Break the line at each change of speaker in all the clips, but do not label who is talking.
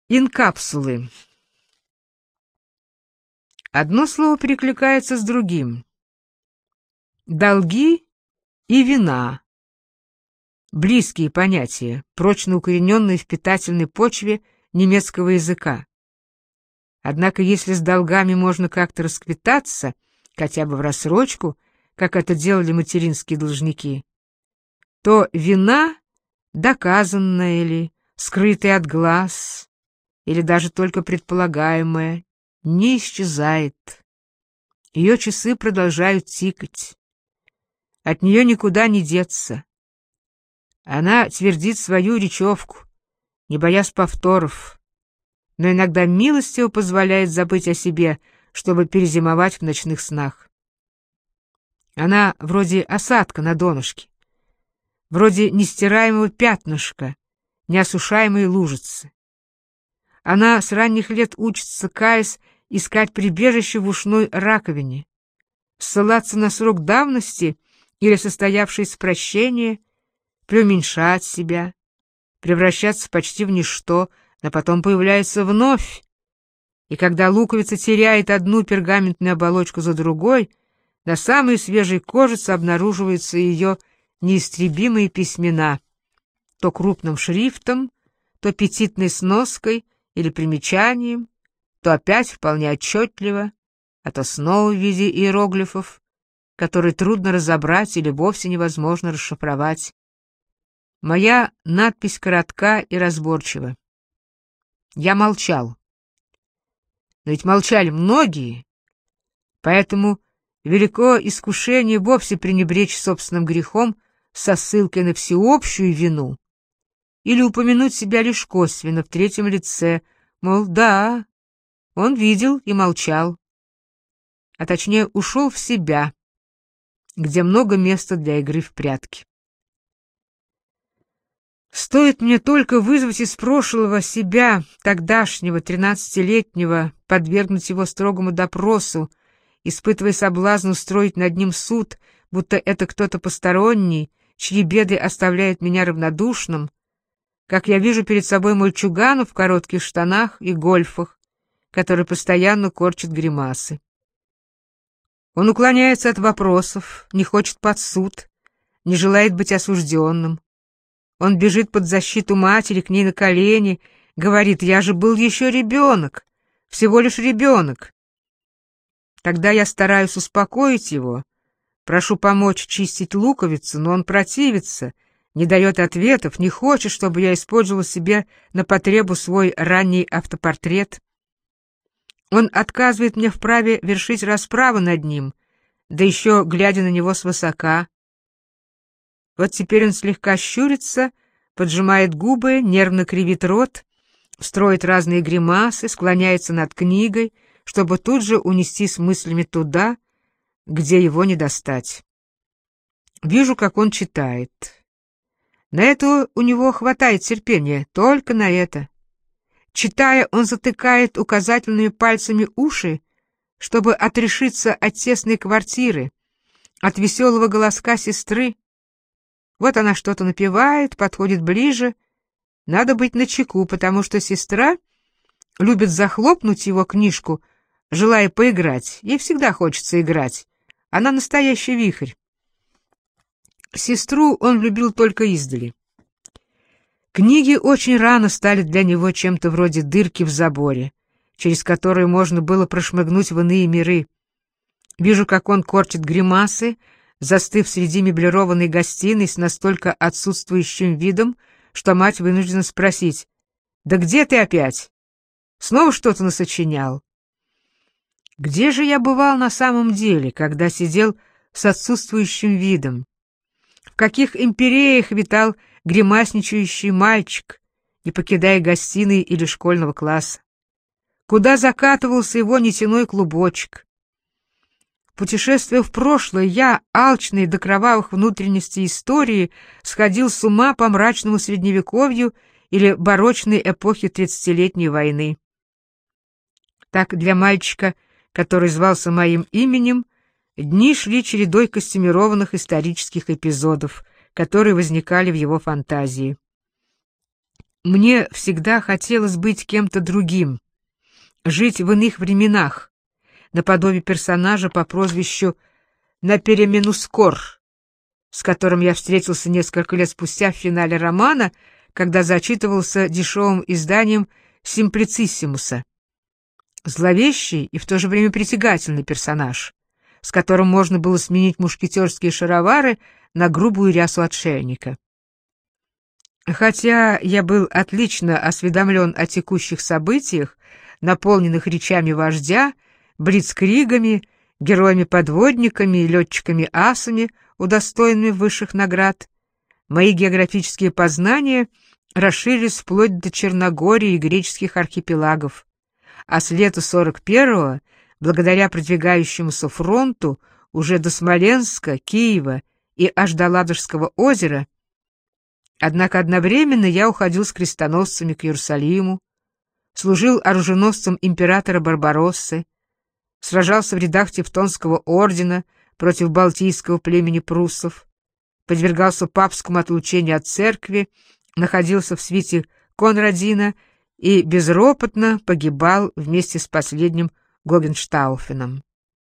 Инкапсулы. Одно слово перекликается с другим. Долги и вина. Близкие понятия, прочно укорененные в питательной почве немецкого языка. Однако если с долгами можно как-то расквитаться, хотя бы в рассрочку, как это делали материнские должники, то вина, доказанная или скрытая от глаз, или даже только предполагаемая, не исчезает. Ее часы продолжают тикать. От нее никуда не деться. Она твердит свою речевку, не боясь повторов, но иногда милостиво позволяет забыть о себе, чтобы перезимовать в ночных снах. Она вроде осадка на донышке, вроде нестираемого пятнышка, неосушаемой лужицы. Она с ранних лет учится, каясь, искать прибежище в ушной раковине, ссылаться на срок давности или состоявшееся прощение, преуменьшать себя, превращаться почти в ничто, но потом появляется вновь. И когда луковица теряет одну пергаментную оболочку за другой, на самой свежей кожице обнаруживаются ее неистребимые письмена, то крупным шрифтом, то аппетитной сноской или примечанием, то опять вполне отчетливо, а то снова в виде иероглифов, которые трудно разобрать или вовсе невозможно расшифровать. Моя надпись коротка и разборчива. Я молчал. Но ведь молчали многие, поэтому велико искушение вовсе пренебречь собственным грехом со ссылкой на всеобщую вину или упомянуть себя лишь косвенно в третьем лице, мол, да, он видел и молчал, а точнее ушел в себя, где много места для игры в прятки. Стоит мне только вызвать из прошлого себя, тогдашнего 13-летнего, подвергнуть его строгому допросу, испытывая соблазн устроить над ним суд, будто это кто-то посторонний, чьи беды оставляют меня равнодушным, как я вижу перед собой мальчугана в коротких штанах и гольфах, который постоянно корчит гримасы. Он уклоняется от вопросов, не хочет под суд, не желает быть осужденным. Он бежит под защиту матери, к ней на колени, говорит: «Я же был еще ребенок, всего лишь ребенок». Тогда я стараюсь успокоить его, прошу помочь чистить луковицу, но он противится, не дает ответов, не хочет, чтобы я использовал себе на потребу свой ранний автопортрет. Он отказывает мне в праве вершить расправу над ним, да еще глядя на него свысока. Вот теперь он слегка щурится, поджимает губы, нервно кривит рот, строит разные гримасы, склоняется над книгой, чтобы тут же унести с мыслями туда, где его не достать. Вижу, как он читает. На это у него хватает терпения, только на это. Читая, он затыкает указательными пальцами уши, чтобы отрешиться от тесной квартиры, от веселого голоска сестры. Вот она что-то напевает, подходит ближе. Надо быть начеку, потому что сестра любит захлопнуть его книжку, желая поиграть. Ей всегда хочется играть. Она настоящий вихрь. Сестру он любил только издали. Книги очень рано стали для него чем-то вроде дырки в заборе, через которую можно было прошмыгнуть в иные миры. Вижу, как он корчит гримасы, застыв среди меблированной гостиной с настолько отсутствующим видом, что мать вынуждена спросить: «Да где ты опять? Снова что-то насочинял?» Где же я бывал на самом деле, когда сидел с отсутствующим видом? В каких империях витал гримасничающий мальчик, не покидая гостиной или школьного класса? Куда закатывался его нитяной клубочек? Путешествуя в прошлое, я, алчный до кровавых внутренностей истории, сходил с ума по мрачному средневековью или барочной эпохе тридцатилетней войны. Так для мальчика, который звался моим именем, дни шли чередой костюмированных исторических эпизодов, которые возникали в его фантазии. Мне всегда хотелось быть кем-то другим, жить в иных временах, наподобие персонажа по прозвищу Напеременускор, с которым я встретился несколько лет спустя в финале романа, когда зачитывался дешевым изданием «Симплициссимуса». Зловещий и в то же время притягательный персонаж, с которым можно было сменить мушкетерские шаровары на грубую рясу отшельника. Хотя я был отлично осведомлен о текущих событиях, наполненных речами вождя, блицкригами, героями-подводниками и летчиками-асами, удостоенными высших наград, мои географические познания расширились вплоть до Черногории и греческих архипелагов, а с лета 41-го, благодаря продвигающемуся фронту, уже до Смоленска, Киева и аж до Ладожского озера. Однако одновременно я уходил с крестоносцами к Иерусалиму, служил оруженосцем императора Барбароссы, сражался в рядах Тевтонского ордена против балтийского племени пруссов, подвергался папскому отлучению от церкви, находился в свите Конрадина и безропотно погибал вместе с последним Гогенштауфеном.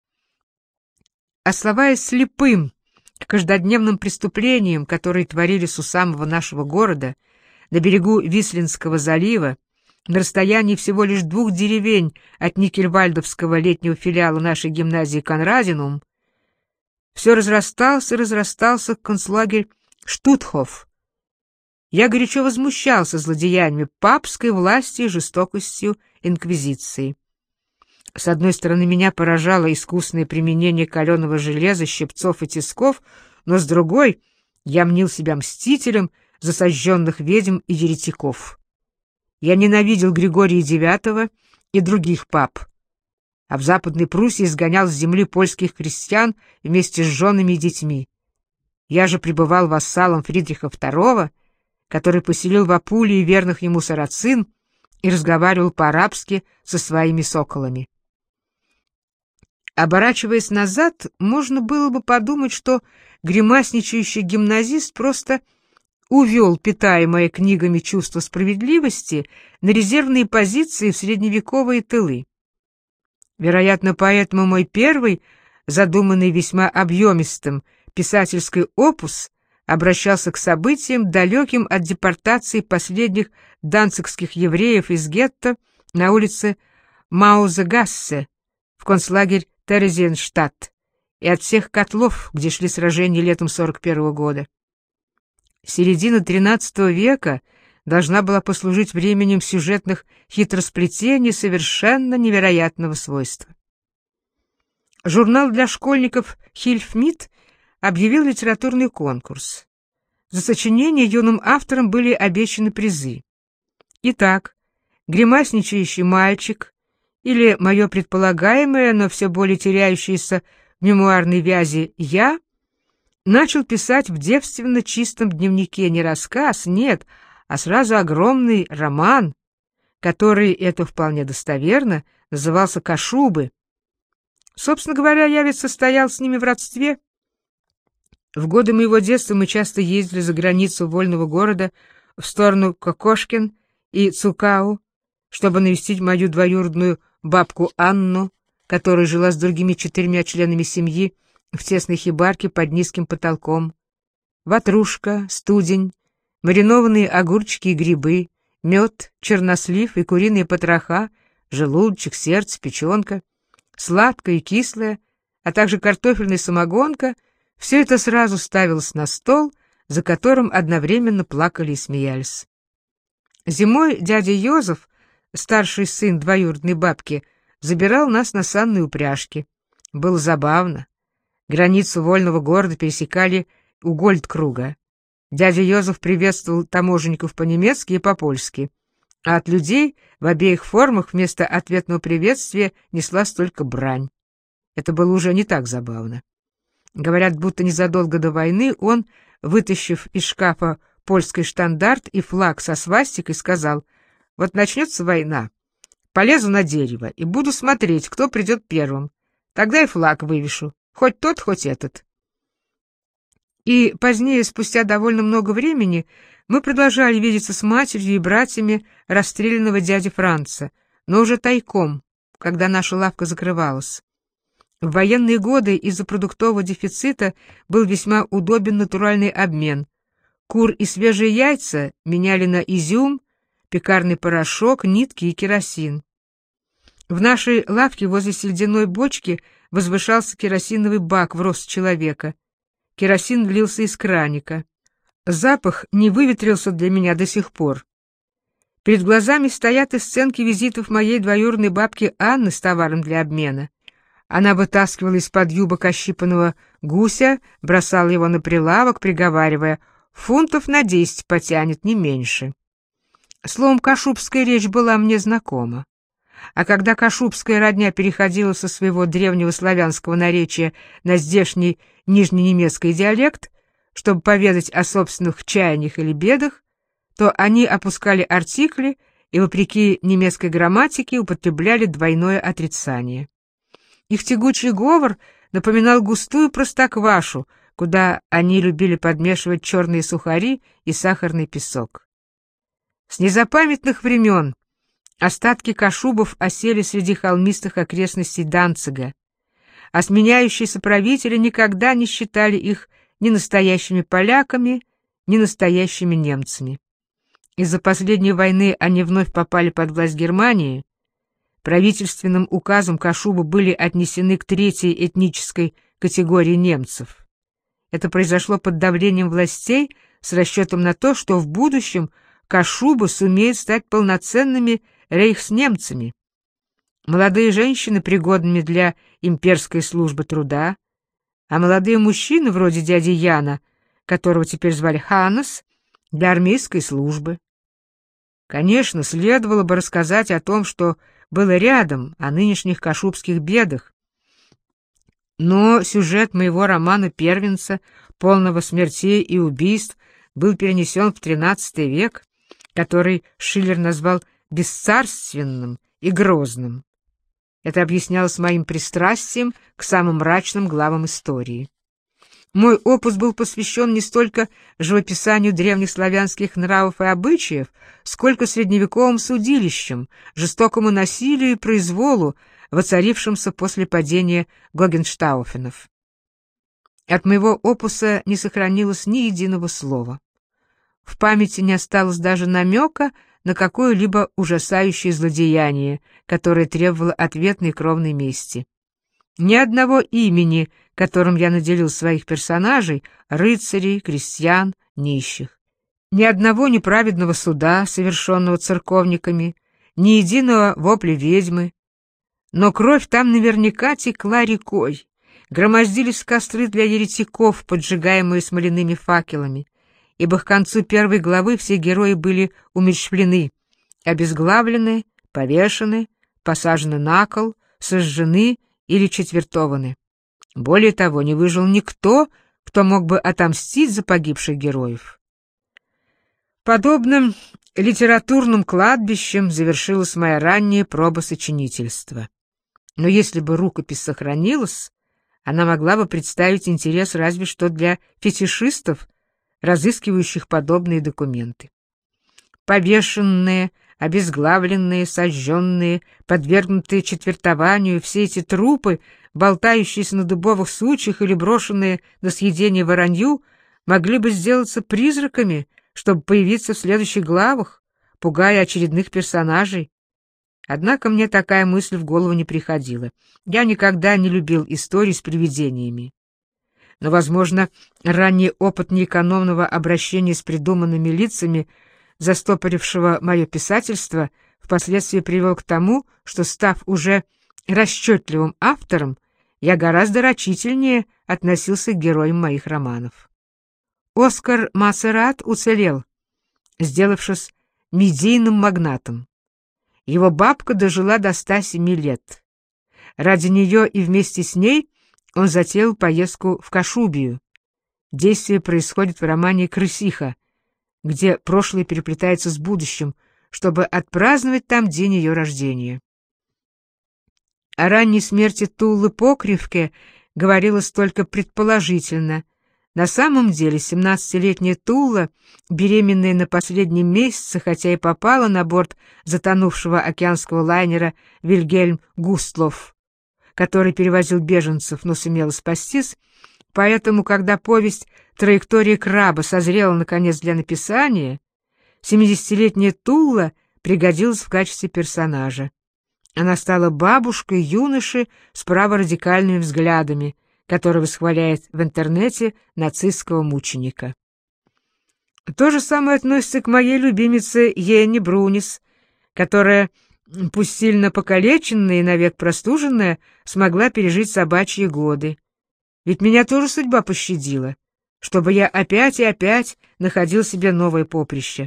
Оставаясь слепым к каждодневным преступлениям, которые творились у самого нашего города, на берегу Вислинского залива, на расстоянии всего лишь 2 деревень от Никельвальдовского летнего филиала нашей гимназии Конрадинум, все разрастался и разрастался концлагерь Штутхоф. Я горячо возмущался злодеяниями папской власти и жестокостью инквизиции. С одной стороны, меня поражало искусное применение каленого железа, щипцов и тисков, но с другой я мнил себя мстителем за сожженных ведьм и еретиков. Я ненавидел Григория IX и других пап, а в Западной Пруссии изгонял с земли польских крестьян вместе с женами и детьми. Я же пребывал вассалом Фридриха II, который поселил в Апулии верных ему сарацин и разговаривал по-арабски со своими соколами. Оборачиваясь назад, можно было бы подумать, что гримасничающий гимназист просто увел питаемое книгами чувство справедливости на резервные позиции в средневековые тылы. Вероятно, поэтому мой первый, задуманный весьма объемистым, писательский опус обращался к событиям, далеким от депортации последних данцигских евреев из гетто на улице Маузегассе в концлагерь Терезиенштадт и от всех котлов, где шли сражения летом 41 года. Середина XIII века должна была послужить временем сюжетных хитросплетений совершенно невероятного свойства. Журнал для школьников «Хильфмит» объявил литературный конкурс. За сочинение юным авторам были обещаны призы. Итак, гримасничающий мальчик, или мое предполагаемое, но все более теряющееся в мемуарной вязи «я», начал писать в девственно чистом дневнике не рассказ, нет, а сразу огромный роман, который, это вполне достоверно, назывался «Кашубы». Собственно говоря, я ведь состоял с ними в родстве. В годы моего детства мы часто ездили за границу вольного города в сторону Кокошкин и Цукау, чтобы навестить мою двоюродную бабку Анну, которая жила с другими 4 членами семьи в тесной хибарке под низким потолком. Ватрушка, студень, маринованные огурчики и грибы, мед, чернослив и куриные потроха, желудочек, сердце, печенка, сладкое и кислое, а также картофельная самогонка — все это сразу ставилось на стол, за которым одновременно плакали и смеялись. Зимой дядя Йозеф, старший сын двоюродной бабки, забирал нас на санные упряжки. Было забавно. Границу вольного города пересекали у Гольдкруга. Дядя Йозеф приветствовал таможенников по-немецки и по-польски, а от людей в обеих формах вместо ответного приветствия неслась только брань. Это было уже не так забавно. Говорят, будто незадолго до войны он, вытащив из шкафа польский штандарт и флаг со свастикой, сказал: «Вот начнется война, полезу на дерево и буду смотреть, кто придет первым. Тогда и флаг вывешу, хоть тот, хоть этот». И позднее, спустя довольно много времени, Мы продолжали видеться с матерью и братьями расстрелянного дяди Франца, но уже тайком, когда наша лавка закрывалась. В военные годы из-за продуктового дефицита был весьма удобен натуральный обмен. Кур и свежие яйца меняли на изюм, пекарный порошок, нитки и керосин. В нашей лавке возле сельдяной бочки возвышался керосиновый бак в рост человека. Керосин лился из краника. Запах не выветрился для меня до сих пор. Перед глазами стоят и сценки визитов моей двоюродной бабки Анны с товаром для обмена. Она вытаскивала из-под юбок ощипанного гуся, бросала его на прилавок, приговаривая: «Фунтов на 10 потянет, не меньше». Словом, кашубская речь была мне знакома. А когда кашубская родня переходила со своего древнего славянского наречия на здешний нижненемецкий диалект, чтобы поведать о собственных чаяниях или бедах, то они опускали артикли и, вопреки немецкой грамматике, употребляли двойное отрицание. Их тягучий говор напоминал густую простоквашу, куда они любили подмешивать черные сухари и сахарный песок. С незапамятных времен остатки кашубов осели среди холмистых окрестностей Данцига, а сменяющиеся правители никогда не считали их ни настоящими поляками, ни настоящими немцами. Из-за последней войны они вновь попали под власть Германии. Правительственным указом кашубы были отнесены к третьей этнической категории немцев. Это произошло под давлением властей с расчетом на то, что в будущем кашубы сумеют стать полноценными рейхснемцами. Молодые женщины пригодными для имперской службы труда, а молодые мужчины, вроде дяди Яна, которого теперь звали Ханнес, для армейской службы. Конечно, следовало бы рассказать о том, что было рядом, о нынешних кашубских бедах. Но сюжет моего романа «Первенца», полного смертей и убийств, был перенесен в XIII век, который Шиллер назвал бесцарственным и грозным. Это объяснялось моим пристрастием к самым мрачным главам истории. Мой опус был посвящен не столько живописанию древних славянских нравов и обычаев, сколько средневековым судилищам, жестокому насилию и произволу, воцарившимся после падения Гогенштауфенов. От моего опуса не сохранилось ни единого слова. В памяти не осталось даже намека на какое-либо ужасающее злодеяние, которое требовало ответной кровной мести. Ни одного имени, которым я наделил своих персонажей, рыцарей, крестьян, нищих. Ни одного неправедного суда, совершенного церковниками, ни единого вопля ведьмы. Но кровь там наверняка текла рекой, громоздились костры для еретиков, поджигаемые смоляными факелами, ибо к концу первой главы все герои были умерщвлены, обезглавлены, повешены, посажены на кол, сожжены или четвертованы. Более того, не выжил никто, кто мог бы отомстить за погибших героев. Подобным литературным кладбищем завершилась моя ранняя проба сочинительства. Но если бы рукопись сохранилась, она могла бы представить интерес разве что для фетишистов, разыскивающих подобные документы. Повешенные, обезглавленные, сожженные, подвергнутые четвертованию, все эти трупы, болтающиеся на дубовых сучьях или брошенные на съедение воронью, могли бы сделаться призраками, чтобы появиться в следующих главах, пугая очередных персонажей. Однако мне такая мысль в голову не приходила. Я никогда не любил истории с привидениями. Но, возможно, ранний опыт неэкономного обращения с придуманными лицами, застопорившего мое писательство, впоследствии привел к тому, что, став уже расчетливым автором, я гораздо рачительнее относился к героям моих романов. Оскар Массерат уцелел, сделавшись медийным магнатом. Его бабка дожила до 107 лет. Ради нее и вместе с ней он затеял поездку в Кашубию. Действие происходит в романе «Крысиха», где прошлое переплетается с будущим, чтобы отпраздновать там день ее рождения. О ранней смерти Туллы Покривке говорилось только предположительно, На самом деле 17-летняя Тула, беременная на последнем месяце, хотя и попала на борт затонувшего океанского лайнера «Вильгельм Густлов», который перевозил беженцев, но сумела спастись, поэтому, когда повесть «Траектория краба» созрела наконец для написания, 70-летняя Тула пригодилась в качестве персонажа. Она стала бабушкой юноши с праворадикальными взглядами, который восхваляет в интернете нацистского мученика. То же самое относится к моей любимице Йенни Брунис, которая, пусть сильно покалеченная и навек простуженная, смогла пережить собачьи годы. Ведь меня тоже судьба пощадила, чтобы я опять и опять находил себе новое поприще.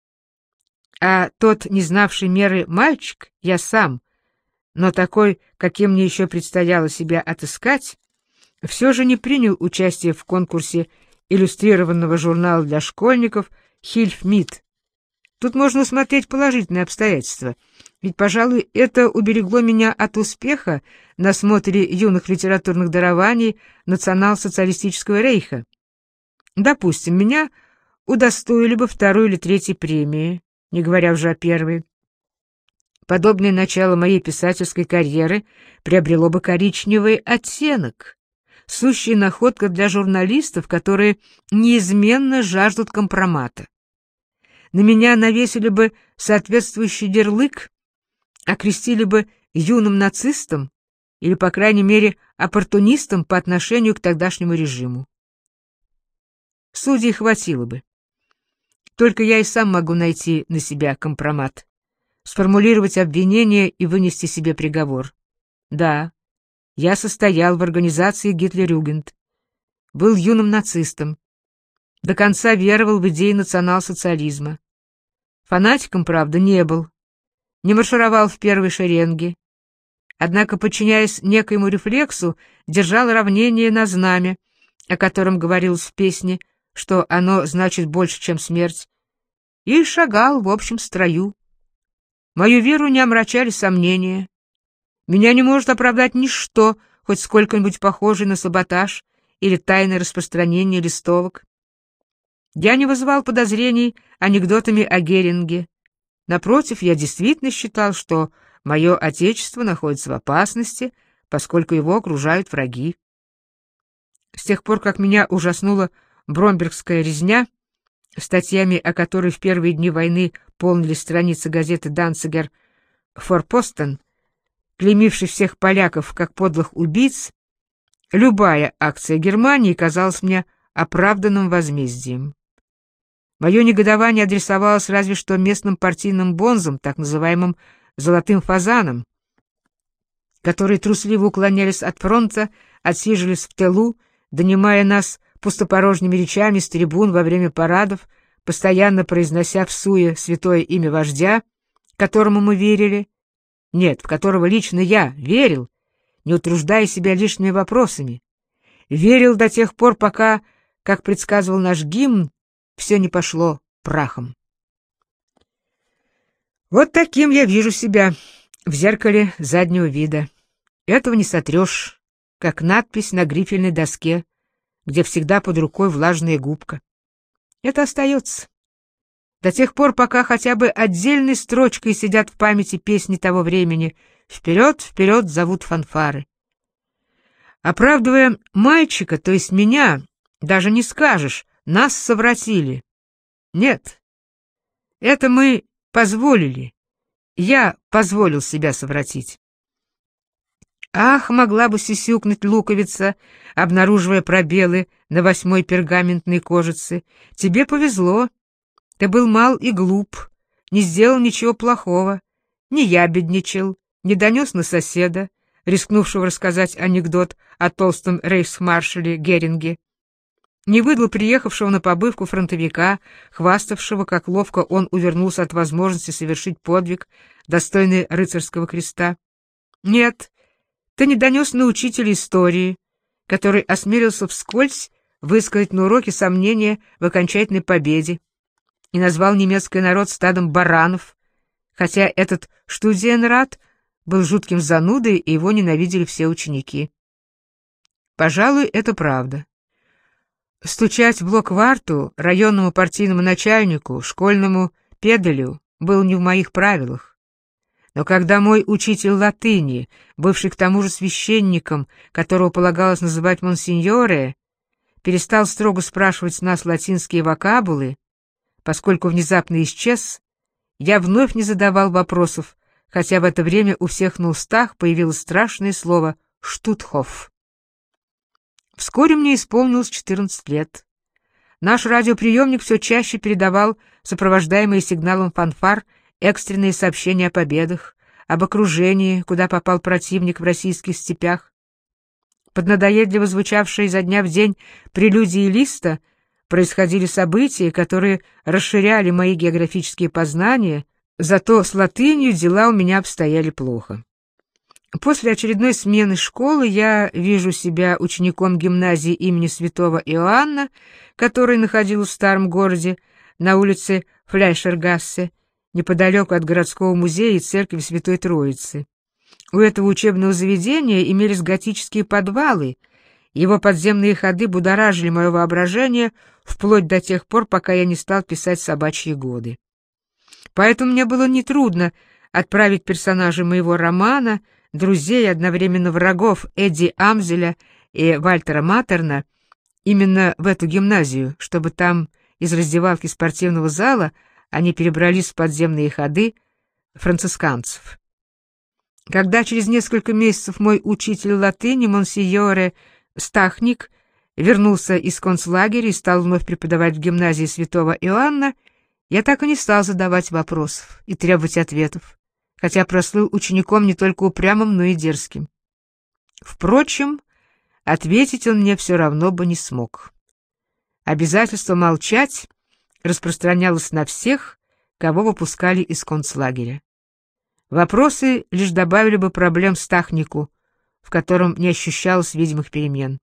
А тот, не знавший меры мальчик, я сам, но такой, каким мне еще предстояло себя отыскать, все же не принял участие в конкурсе иллюстрированного журнала для школьников «Хильфмит». Тут можно усмотреть положительные обстоятельства, ведь, пожалуй, это уберегло меня от успеха на смотре юных литературных дарований национал-социалистического рейха. Допустим, меня удостоили бы второй или третьей премии, не говоря уже о первой. Подобное начало моей писательской карьеры приобрело бы коричневый оттенок, сущая находка для журналистов, которые неизменно жаждут компромата. На меня навесили бы соответствующий ярлык, окрестили бы юным нацистом или, по крайней мере, оппортунистом по отношению к тогдашнему режиму. Судей хватило бы. Только я и сам могу найти на себя компромат, сформулировать обвинение и вынести себе приговор. Да, я состоял в организации Гитлер-Югенд, был юным нацистом, до конца веровал в идеи национал-социализма. Фанатиком, правда, не был, не маршировал в первой шеренге, однако, подчиняясь некоему рефлексу, держал равнение на знамя, о котором говорилось в песне, что оно значит больше, чем смерть, и шагал в общем строю. Мою веру не омрачали сомнения. Меня не может оправдать ничто, хоть сколько-нибудь похожее на саботаж или тайное распространение листовок. Я не вызывал подозрений анекдотами о Геринге. Напротив, я действительно считал, что мое отечество находится в опасности, поскольку его окружают враги. С тех пор, как меня ужаснула Бромбергская резня, статьями о которой в первые дни войны полнили страницы газеты «Данцигер Форпостен», клеймивший всех поляков как подлых убийц, любая акция Германии казалась мне оправданным возмездием. Мое негодование адресовалось разве что местным партийным бонзам, так называемым «золотым фазанам», которые трусливо уклонялись от фронта, отсиживались в тылу, донимая нас пустопорожними речами с трибун во время парадов, постоянно произнося всуе святое имя вождя, которому мы верили, нет, в которого лично я верил, не утруждая себя лишними вопросами, верил до тех пор, пока, как предсказывал наш гимн, все не пошло прахом. Вот таким я вижу себя в зеркале заднего вида. Этого не сотрешь, как надпись на грифельной доске, где всегда под рукой влажная губка. Это остается. До тех пор, пока хотя бы отдельной строчкой сидят в памяти песни того времени «Вперед, вперед» зовут фанфары. Оправдывая мальчика, то есть меня, даже не скажешь, нас совратили. Нет, это мы позволили. Я позволил себя совратить. Ах, могла бы сюсюкнуть луковица, обнаруживая пробелы на 8-й пергаментной кожице. Тебе повезло. Ты был мал и глуп, не сделал ничего плохого, не ябедничал, не донес на соседа, рискнувшего рассказать анекдот о толстом рейхсмаршале Геринге, не выдал приехавшего на побывку фронтовика, хваставшего, как ловко он увернулся от возможности совершить подвиг, достойный рыцарского креста. Нет, ты не донес на учителя истории, который осмелился вскользь высказать на уроке сомнения в окончательной победе и назвал немецкий народ стадом баранов, хотя этот штудиенрат был жутким занудой, и его ненавидели все ученики. Пожалуй, это правда. Стучать в блокварту районному партийному начальнику, школьному педалю было не в моих правилах. Но когда мой учитель латыни, бывший к тому же священником, которого полагалось называть монсеньоре, перестал строго спрашивать с нас латинские вокабулы, поскольку внезапно исчез, я вновь не задавал вопросов, хотя в это время у всех на устах появилось страшное слово «штутхоф». Вскоре мне исполнилось 14 лет. Наш радиоприемник все чаще передавал сопровождаемые сигналом фанфар экстренные сообщения о победах, об окружении, куда попал противник в российских степях. Под надоедливо звучавшие изо дня в день прелюдии Листа происходили события, которые расширяли мои географические познания, зато с латынью дела у меня обстояли плохо. После очередной смены школы я вижу себя учеником гимназии имени святого Иоанна, которая находилась в старом городе на улице Фляйшергассе, неподалеку от городского музея и церкви Святой Троицы. У этого учебного заведения имелись готические подвалы, его подземные ходы будоражили мое воображение вплоть до тех пор, пока я не стал писать «Собачьи годы». Поэтому мне было нетрудно отправить персонажей моего романа, друзей и одновременно врагов Эдди Амзеля и Вальтера Матерна именно в эту гимназию, чтобы там из раздевалки спортивного зала они перебрались в подземные ходы францисканцев. Когда через несколько месяцев мой учитель латыни, монсеньоре Стахник, вернулся из концлагеря и стал вновь преподавать в гимназии святого Иоанна, я так и не стал задавать вопросов и требовать ответов, хотя прослыл учеником не только упрямым, но и дерзким. Впрочем, ответить он мне все равно бы не смог. Обязательство молчать распространялось на всех, кого выпускали из концлагеря. Вопросы лишь добавили бы проблем Стахнику, в котором не ощущалось видимых перемен.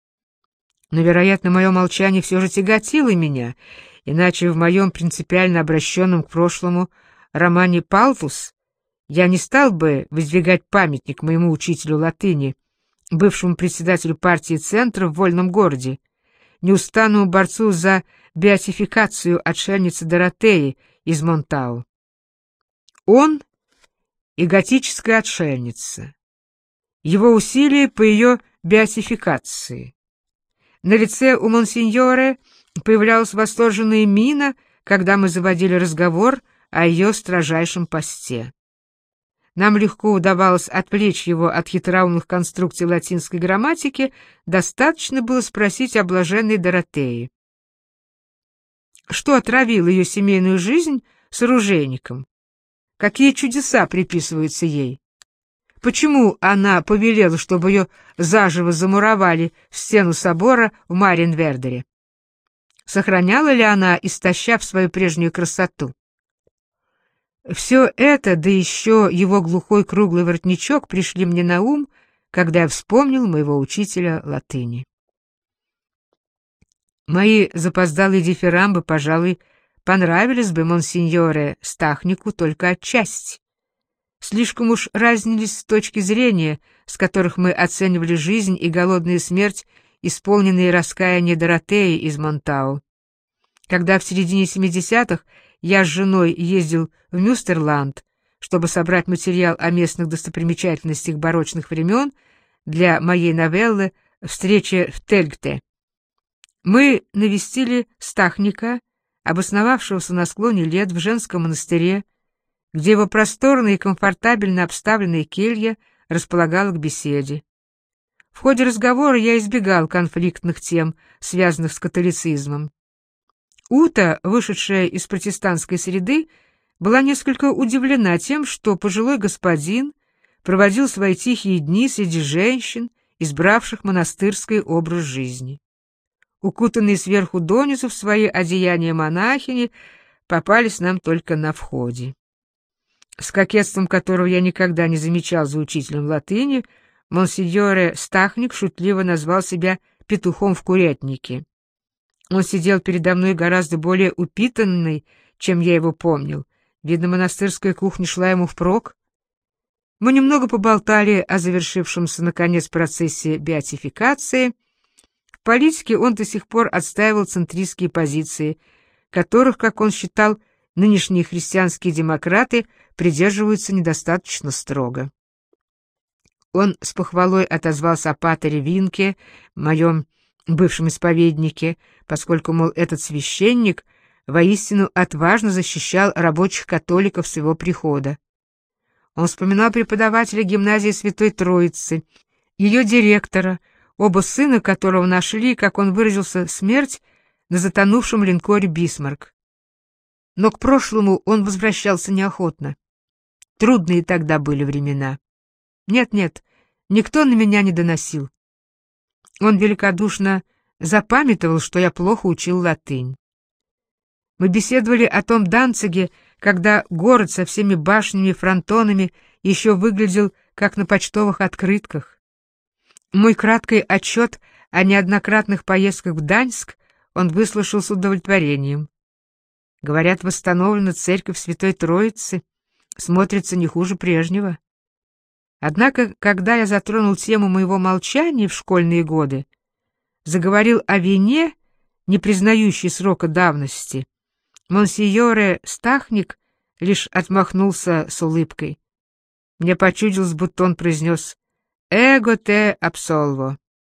Но, вероятно, мое молчание все же тяготило меня, иначе в моем принципиально обращенном к прошлому романе «Палтус» я не стал бы воздвигать памятник моему учителю латыни, бывшему председателю партии «Центр» в Вольном городе, неустанному борцу за беатификацию отшельницы Доротеи из Монтау. Он и готическая отшельница. Его усилия по ее беатификации. На лице у монсеньоре появлялась восторженная мина, когда мы заводили разговор о ее строжайшем посте. Нам легко удавалось отвлечь его от хитроумных конструкций латинской грамматики, достаточно было спросить о блаженной Доротее. Что отравило ее семейную жизнь с оружейником? Какие чудеса приписываются ей? Почему она повелела, чтобы ее заживо замуровали в стену собора в Мариенвердере? Сохраняла ли она, истощав свою прежнюю красоту? Все это, да еще его глухой круглый воротничок пришли мне на ум, когда я вспомнил моего учителя латыни. Мои запоздалые дифирамбы, пожалуй, понравились бы монсеньоре Стахнику только отчасти. Слишком уж разнились точки зрения, с которых мы оценивали жизнь и голодную смерть, исполненные раскаяния Доротеи из Монтау. Когда в середине 70-х я с женой ездил в Мюстерланд, чтобы собрать материал о местных достопримечательностях барочных времен для моей новеллы «Встреча в Тельгте», мы навестили Стахника, обосновавшегося на склоне лет в женском монастыре, где его просторная и комфортабельно обставленная келья располагала к беседе. В ходе разговора я избегал конфликтных тем, связанных с католицизмом. Ута, вышедшая из протестантской среды, была несколько удивлена тем, что пожилой господин проводил свои тихие дни среди женщин, избравших монастырский образ жизни. Укутанные сверху донизу в свои одеяния монахини попались нам только на входе. С кокетством, которого я никогда не замечал за учителем латыни, монсеньоре Стахник шутливо назвал себя петухом в курятнике. Он сидел передо мной гораздо более упитанный, чем я его помнил. Видно, монастырская кухня шла ему впрок. Мы немного поболтали о завершившемся, наконец, процессе беатификации. политике он до сих пор отстаивал центристские позиции, которых, как он считал, нынешние христианские демократы придерживаются недостаточно строго. Он с похвалой отозвался о патере Винке, моем бывшем исповеднике, поскольку, мол, этот священник воистину отважно защищал рабочих католиков с его прихода. Он вспоминал преподавателя гимназии Святой Троицы, ее директора, оба сына которого нашли, как он выразился, смерть на затонувшем линкоре «Бисмарк». Но к прошлому он возвращался неохотно. Трудные тогда были времена. Нет, никто на меня не доносил. Он великодушно запамятовал, что я плохо учил латынь. Мы беседовали о том Данциге, когда город со всеми башнями и фронтонами еще выглядел, как на почтовых открытках. Мой краткий отчет о неоднократных поездках в Даньск он выслушал с удовлетворением. Говорят, восстановлена церковь Святой Троицы, смотрится не хуже прежнего. Однако, когда я затронул тему моего молчания в школьные годы, заговорил о вине, не признающей срока давности, монсеньоре Стахник лишь отмахнулся с улыбкой. Мне почудилось, будто он произнес «Эго те абсолво».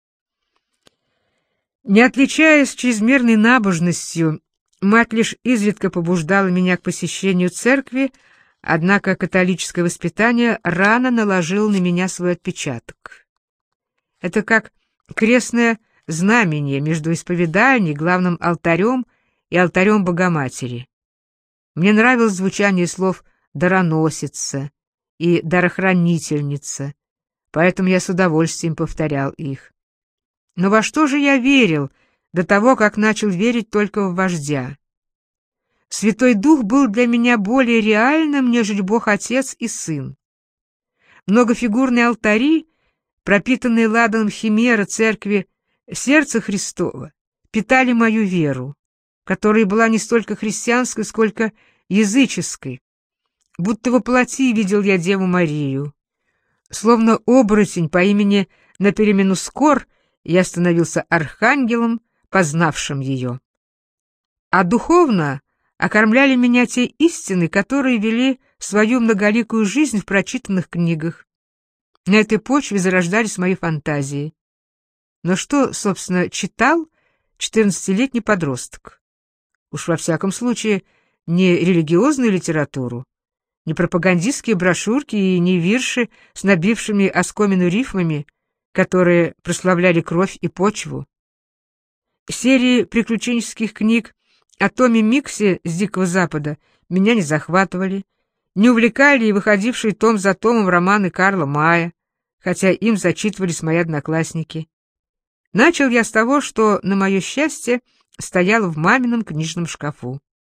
Не отличаясь чрезмерной набожностью, мать лишь изредка побуждала меня к посещению церкви, однако католическое воспитание рано наложило на меня свой отпечаток. Это как крестное знамение между исповедальней, главным алтарем и алтарем Богоматери. Мне нравилось звучание слов «дароносица» и «дарохранительница», поэтому я с удовольствием повторял их. Но во что же я верил до того, как начал верить только в вождя? Святой Дух был для меня более реальным, нежели Бог Отец и Сын. Многофигурные алтари, пропитанные ладаном химера церкви Сердца Христова, питали мою веру, которая была не столько христианской, сколько языческой. Будто воплоти видел я Деву Марию. Словно оборотень по имени Напеременускор, я становился архангелом, познавшим ее. А духовно окормляли меня те истины, которые вели свою многоликую жизнь в прочитанных книгах. На этой почве зарождались мои фантазии. Но что, собственно, читал 14-летний подросток? Уж во всяком случае, не религиозную литературу, не пропагандистские брошюрки и не вирши с набившими оскомину рифмами, которые прославляли кровь и почву. Серии приключенческих книг о Томе Миксе с Дикого Запада меня не захватывали, не увлекали и выходившие том за томом романы Карла Мая, хотя им зачитывались мои одноклассники. Начал я с того, что, на мое счастье, стоял в мамином книжном шкафу.